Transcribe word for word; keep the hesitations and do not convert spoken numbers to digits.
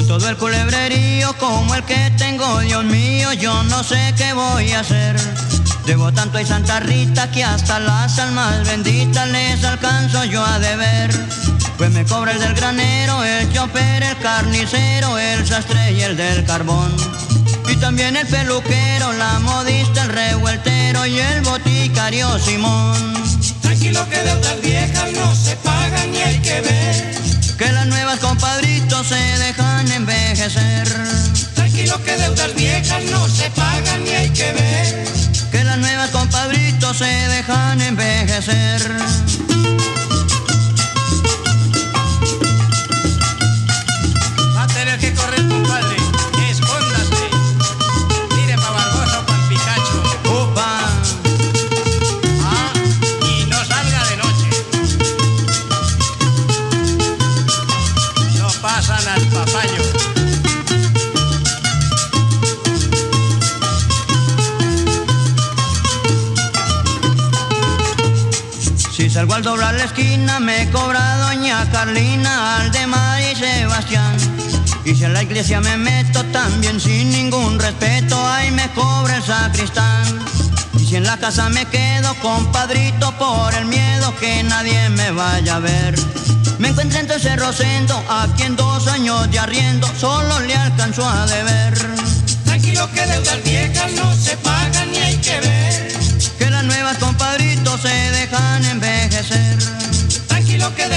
Con todo el culebrerío como el que tengo, Dios mío, yo no sé qué voy a hacer. Debo tanto a Santa Rita que hasta las almas benditas les alcanzo yo a deber. Pues me cobra el del granero, el chofer, el carnicero, el sastre y el del carbón. Y también el peluquero, la modista, el revueltero y el boticario Simón. Tranquilo que deudas viejas no se pagan y hay que ver que las nuevas, compadritos, se dejan envejecer. Tranquilo que deudas viejas no se pagan y hay que ver que las nuevas, compadritos, se dejan envejecer. Va a tener que correr, compadre. Escóndase. Mire pa' Barbosa o pa' Picacho. ¡Upa! Ah, y no salga de noche. No pasan al papayo. Si salgo al doblar la esquina me cobra doña Carlina, Aldemar y Sebastián. Y si en la iglesia me meto también sin ningún respeto, ahí me cobra el sacristán. Y si en la casa me quedo, compadrito, por el miedo que nadie me vaya a ver, me encuentro entonces Rosendo, aquí en dos años de arriendo solo le alcanzó a deber. Tranquilo que deudas viejas no se pagan y hay que ver que las nuevas, compadritos, se dejan envejecer. Tranquilo que